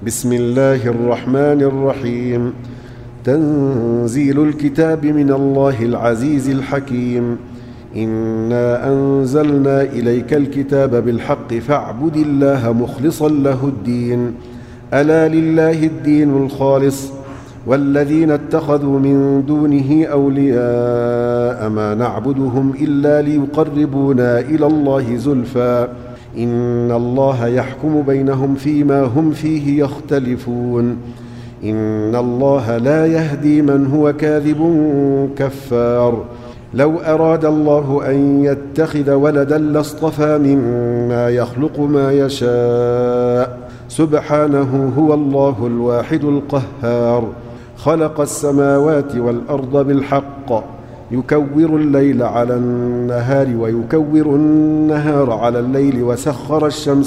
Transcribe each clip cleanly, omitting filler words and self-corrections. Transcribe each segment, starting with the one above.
بسم الله الرحمن الرحيم. تنزيل الكتاب من الله العزيز الحكيم. إنا أنزلنا إليك الكتاب بالحق فاعبد الله مخلصا له الدين. ألا لله الدين الخالص والذين اتخذوا من دونه أولياء ما نعبدهم إلا ليقربونا إلى الله زلفى إن الله يحكم بينهم فيما هم فيه يختلفون. إن الله لا يهدي من هو كاذب كفار. لو أراد الله أن يتخذ ولدا لاصطفى مما يخلق ما يشاء سبحانه هو الله الواحد القهار. خلق السماوات والأرض بالحق يكور الليل على النهار ويكور النهار على الليل وسخر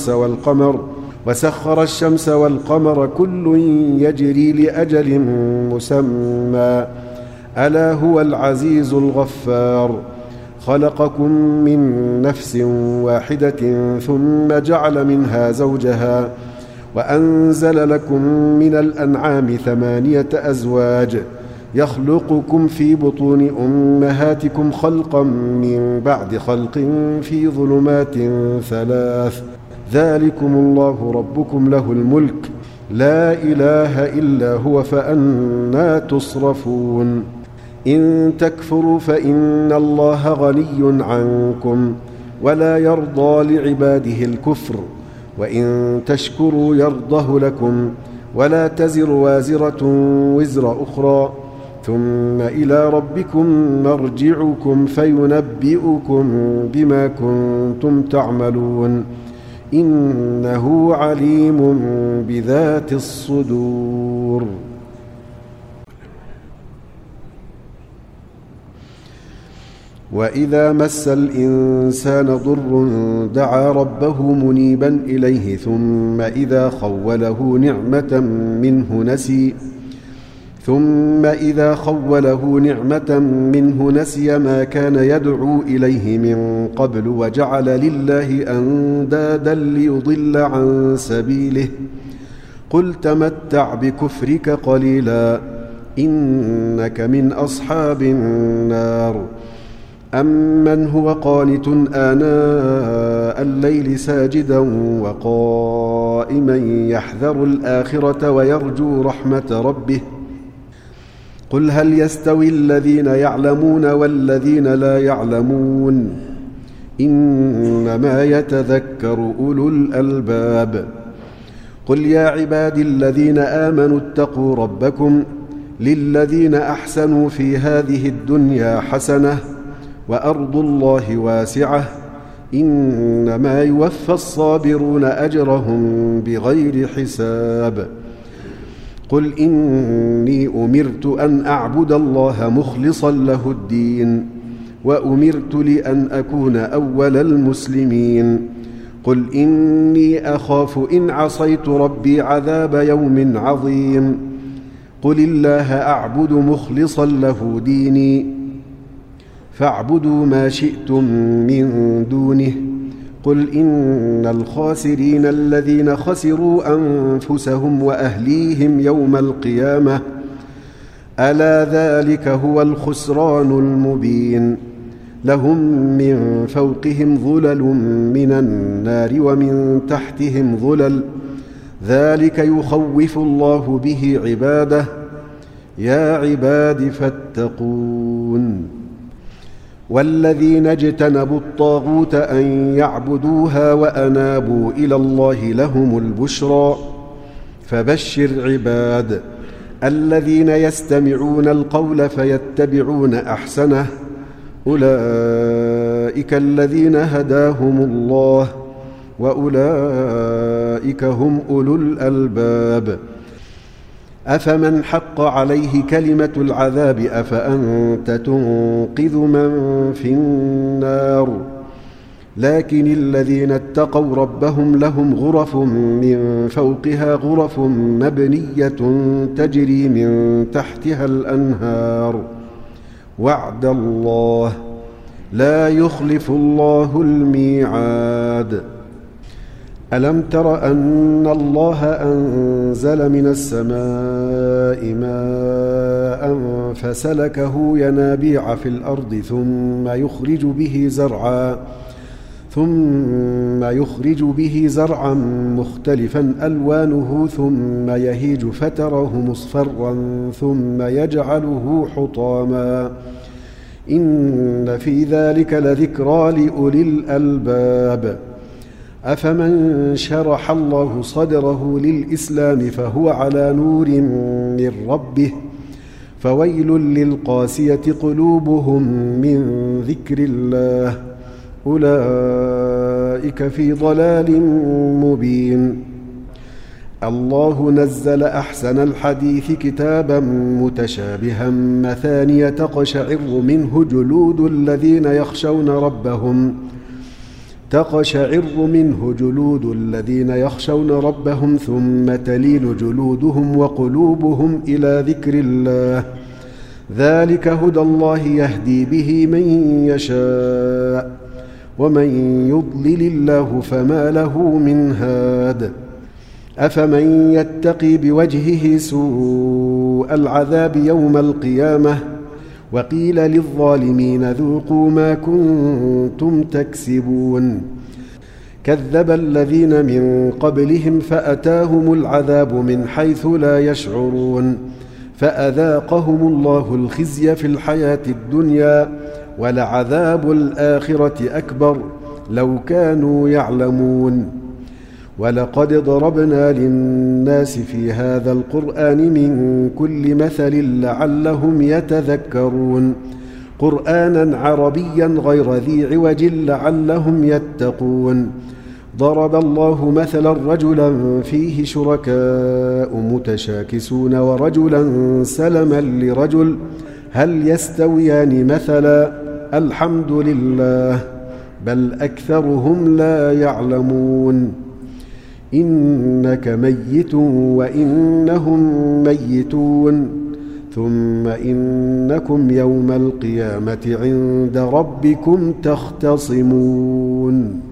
الشمس والقمر كل يجري لأجل مسمى ألا هو العزيز الغفار. خلقكم من نفس واحدة ثم جعل منها زوجها وأنزل لكم من الأنعام 8 أزواج يخلقكم في بطون أمهاتكم خلقا من بعد خلق في ظلمات 3 ذلكم الله ربكم له الملك لا إله إلا هو فأنى تصرفون. إن تكفروا فإن الله غني عنكم ولا يرضى لعباده الكفر وإن تشكروا يرضه لكم ولا تزر وازرة وزر أخرى ثم إلى ربكم مرجعكم فينبئكم بما كنتم تعملون إنه عليم بذات الصدور. وإذا مس الإنسان ضر دعا ربه منيبا إليه ثم إذا خوله نعمة منه نسي ما كان يدعو إليه من قبل وجعل لله أندادا ليضل عن سبيله قل تمتع بكفرك قليلا إنك من أصحاب النار. أمن هو قانت آناء الليل ساجدا وقائما يحذر الآخرة ويرجو رحمة ربه قل هل يستوي الذين يعلمون والذين لا يعلمون إنما يتذكر أولو الألباب. قل يا عبادي الذين آمنوا اتقوا ربكم للذين أحسنوا في هذه الدنيا حسنة وأرض الله واسعة إنما يوفى الصابرون أجرهم بغير حساب. قل إني أمرت أن أعبد الله مخلصا له الدين وأمرت لأن أكون أول المسلمين. قل إني أخاف إن عصيت ربي عذاب يوم عظيم. قل الله أعبد مخلصا له ديني فاعبدوا ما شئتم من دونه. قل إن الخاسرين الذين خسروا أنفسهم وأهليهم يوم القيامة ألا ذلك هو الخسران المبين. لهم من فوقهم ظلل من النار ومن تحتهم ظلل ذلك يخوف الله به عباده يا عباد فاتقون. والذين اجتنبوا الطاغوت أن يعبدوها وأنابوا إلى الله لهم البشرى فبشر عباد الذين يستمعون القول فيتبعون أحسنه أولئك الذين هداهم الله وأولئك هم أولو الألباب. أفمن حق عليه كلمة العذاب أفأنت تنقذ من في النار. لكن الذين اتقوا ربهم لهم غرف من فوقها غرف مبنية تجري من تحتها الأنهار وعد الله لا يخلف الله الميعاد. ألم تر أن الله أنزل من السماء ماء فسلكه ينابيع في الأرض ثم يخرج به زرعا مختلفا ألوانه ثم يهيج فتره مصفرا ثم يجعله حطاما إن في ذلك لذكرى لأولي الألباب أفمن شرح الله صدره للإسلام فهو على نور من ربه فويل للقاسية قلوبهم من ذكر الله أولئك في ضلال مبين. الله نزل أحسن الحديث كتابا متشابها مثانية تقشعر منه جلود الذين يخشون ربهم ثم تلين جلودهم وقلوبهم إلى ذكر الله ذلك هدى الله يهدي به من يشاء ومن يضلل الله فما له من هاد أفمن يتقي بوجهه سوء العذاب يوم القيامة وقيل للظالمين ذوقوا ما كنتم تكسبون كذب الذين من قبلهم فأتاهم العذاب من حيث لا يشعرون فأذاقهم الله الخزي في الحياة الدنيا ولعذاب الآخرة أكبر لو كانوا يعلمون ولقد ضربنا للناس في هذا القرآن من كل مثل لعلهم يتذكرون قرآنا عربيا غير ذي عوج لعلهم يتقون ضرب الله مثلا رجلا فيه شركاء متشاكسون ورجلا سلما لرجل هل يستويان مثلا الحمد لله بل أكثرهم لا يعلمون إنك ميت وإنهم ميتون ثم إنكم يوم القيامة عند ربكم تختصمون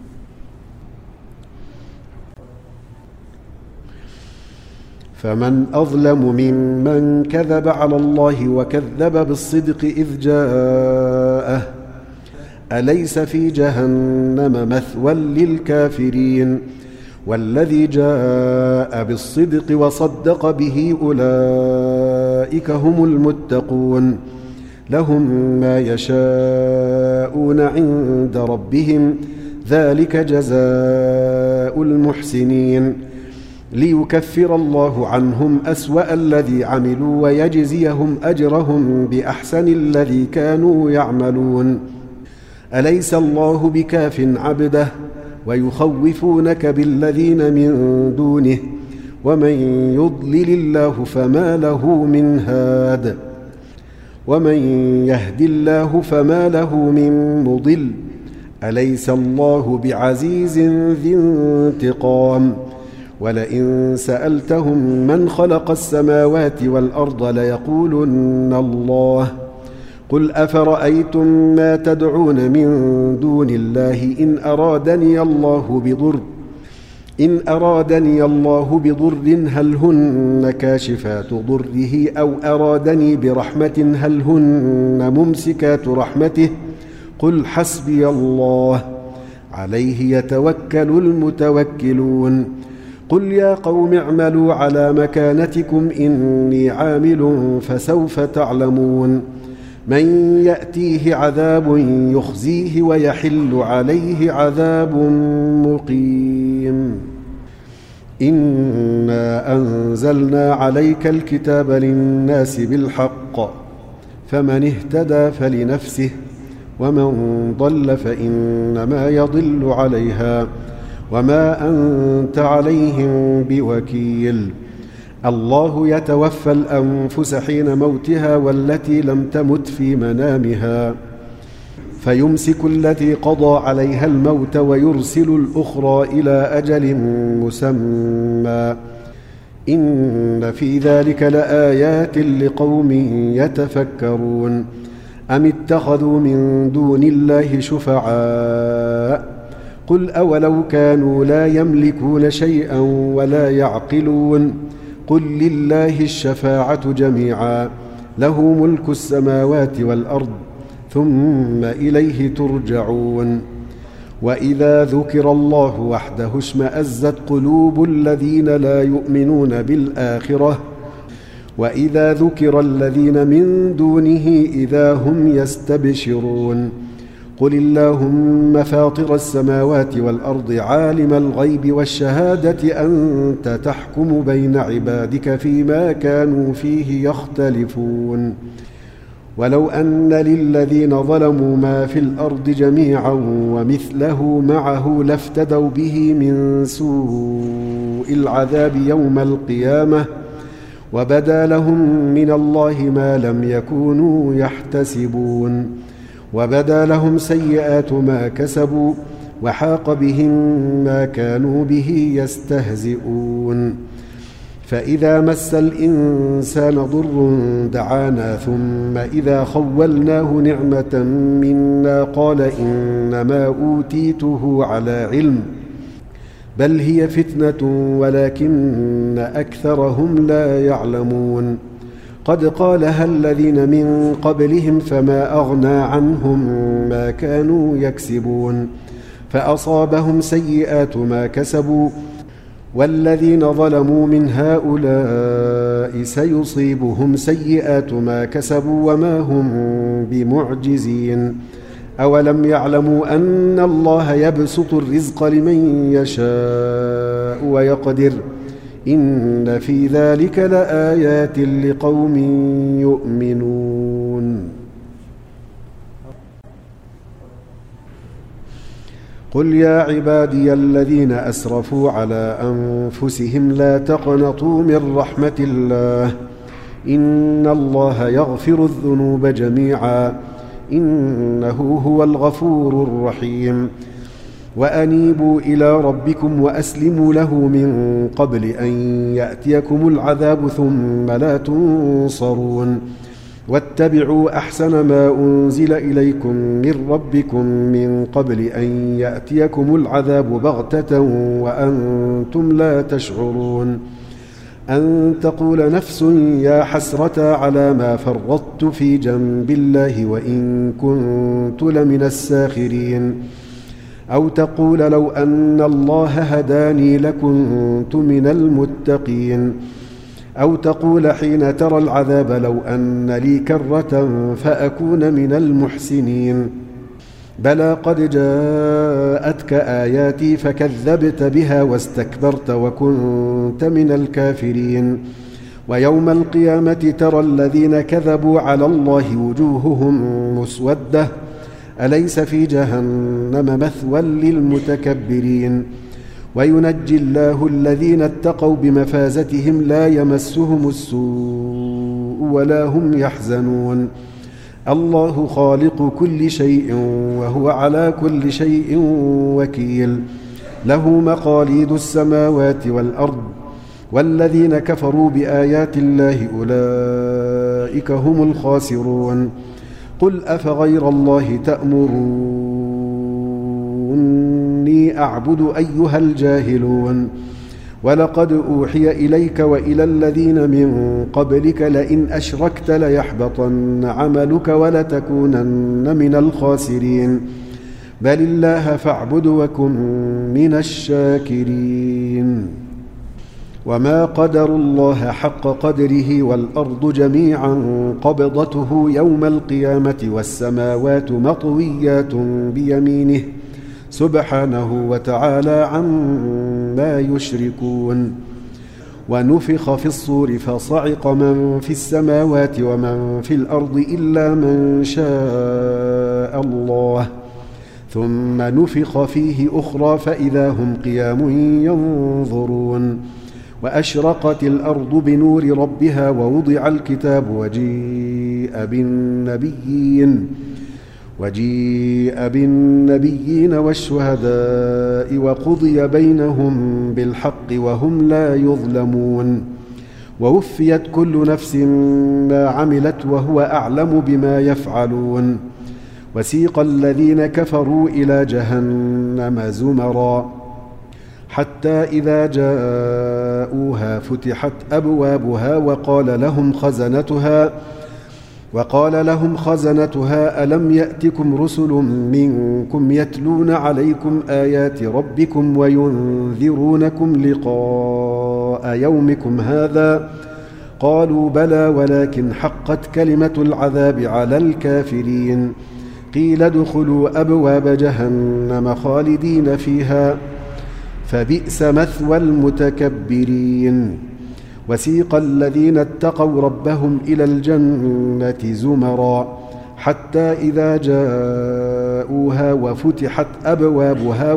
فمن أظلم ممن كذب على الله وكذب بالصدق إذ جاءه أليس في جهنم مثوى للكافرين والذي جاء بالصدق وصدق به أولئك هم المتقون لهم ما يشاءون عند ربهم ذلك جزاء المحسنين ليكفر الله عنهم أسوأ الذي عملوا ويجزيهم أجرهم بأحسن الذي كانوا يعملون أليس الله بكاف عبده ويخوفونك بالذين من دونه ومن يضلل الله فما له من هاد ومن يهد الله فما له من مضل أليس الله بعزيز ذي انتقام ولئن سألتهم من خلق السماوات والأرض ليقولن الله قل أفرأيتم ما تدعون من دون الله إن أرادني الله بضر هل هن كاشفات ضره أو أرادني برحمة هل هن ممسكات رحمته قل حسبي الله عليه يتوكل المتوكلون قل يا قوم اعملوا على مكانتكم إني عامل فسوف تعلمون من يأتيه عذاب يخزيه ويحل عليه عذاب مقيم إنا أنزلنا عليك الكتاب للناس بالحق فمن اهتدى فلنفسه ومن ضل فإنما يضل عليها وما أنت عليهم بوكيل الله يتوفى الأنفس حين موتها والتي لم تمت في منامها فيمسك التي قضى عليها الموت ويرسل الأخرى إلى أجل مسمى إن في ذلك لآيات لقوم يتفكرون أم اتخذوا من دون الله شفعاء قل أولو كانوا لا يملكون شيئا ولا يعقلون قل لله الشفاعة جميعا له ملك السماوات والأرض ثم إليه ترجعون وإذا ذكر الله وحده اشمأزت قلوب الذين لا يؤمنون بالآخرة وإذا ذكر الذين من دونه إذا هم يستبشرون قل اللهم فاطر السماوات والأرض عالم الغيب والشهادة أنت تحكم بين عبادك فيما كانوا فيه يختلفون ولو أن للذين ظلموا ما في الأرض جميعا ومثله معه لافتدوا به من سوء العذاب يوم القيامة وبدا لهم من الله ما لم يكونوا يحتسبون وبدا لهم سيئات ما كسبوا وحاق بهم ما كانوا به يستهزئون فإذا مس الإنسان ضر دعانا ثم إذا خولناه نعمة منا قال إنما أوتيته على علم بل هي فتنة ولكن أكثرهم لا يعلمون قد قالها الذين من قبلهم فما أغنى عنهم ما كانوا يكسبون فأصابهم سيئات ما كسبوا والذين ظلموا من هؤلاء سيصيبهم سيئات ما كسبوا وما هم بمعجزين أولم يعلموا أن الله يبسط الرزق لمن يشاء ويقدر إن في ذلك لآيات لقوم يؤمنون قل يا عبادي الذين أسرفوا على أنفسهم لا تقنطوا من رحمة الله إن الله يغفر الذنوب جميعا إنه هو الغفور الرحيم وأنيبوا إلى ربكم وأسلموا له من قبل أن يأتيكم العذاب ثم لا تنصرون واتبعوا أحسن ما أنزل إليكم من ربكم من قبل أن يأتيكم العذاب بغتة وأنتم لا تشعرون أن تقول نفس يا حسرة على ما فرطت في جنب الله وإن كنت لمن الساخرين أو تقول لو أن الله هداني لكنت من المتقين أو تقول حين ترى العذاب لو أن لي كرة فأكون من المحسنين بلى قد جاءتك آياتي فكذبت بها واستكبرت وكنت من الكافرين ويوم القيامة ترى الذين كذبوا على الله وجوههم مسودة أليس في جهنم مثوى للمتكبرين وينجي الله الذين اتقوا بمفازتهم لا يمسهم السوء ولا هم يحزنون الله خالق كل شيء وهو على كل شيء وكيل له مقاليد السماوات والأرض والذين كفروا بآيات الله أولئك هم الخاسرون قل أفغير الله تأمروني أعبد أيها الجاهلون ولقد أوحي إليك وإلى الذين من قبلك لئن أشركت ليحبطن عملك ولتكونن من الخاسرين بل الله فاعبد وكن من الشاكرين وما قدروا الله حق قدره والأرض جميعا قبضته يوم القيامة والسماوات مطويات بيمينه سبحانه وتعالى عما يشركون ونفخ في الصور فصعق من في السماوات ومن في الأرض إلا من شاء الله ثم نفخ فيه أخرى فإذا هم قيام ينظرون وأشرقت الأرض بنور ربها ووضع الكتاب وجيء بالنبيين والشهداء وقضي بينهم بالحق وهم لا يظلمون ووفيت كل نفس ما عملت وهو أعلم بما يفعلون وسيق الذين كفروا إلى جهنم زمرا حتى إذا جاءوها فتحت أبوابها وقال لهم خزنتها ألم يأتكم رسل منكم يتلون عليكم آيات ربكم وينذرونكم لقاء يومكم هذا قالوا بلى ولكن حقت كلمة العذاب على الكافرين قيل ادخلوا أبواب جهنم خالدين فيها فبئس مثوى المتكبرين وسيق الذين اتقوا ربهم إلى الجنة زمرا حتى إذا جاءوها وفتحت أبوابها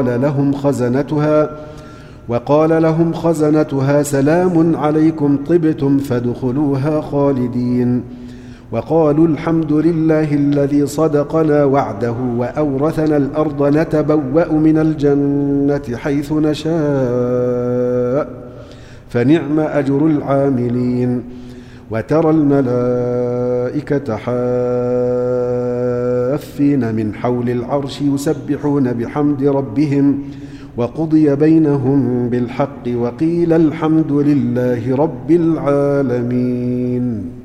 وقال لهم خزنتها سلام عليكم طبتم فادخلوها خالدين وقالوا الحمد لله الذي صدقنا وعده وأورثنا الأرض نتبوأ من الجنة حيث نشاء فنعم أجر العاملين وترى الملائكة حافين من حول العرش يسبحون بحمد ربهم وقضي بينهم بالحق وقيل الحمد لله رب العالمين.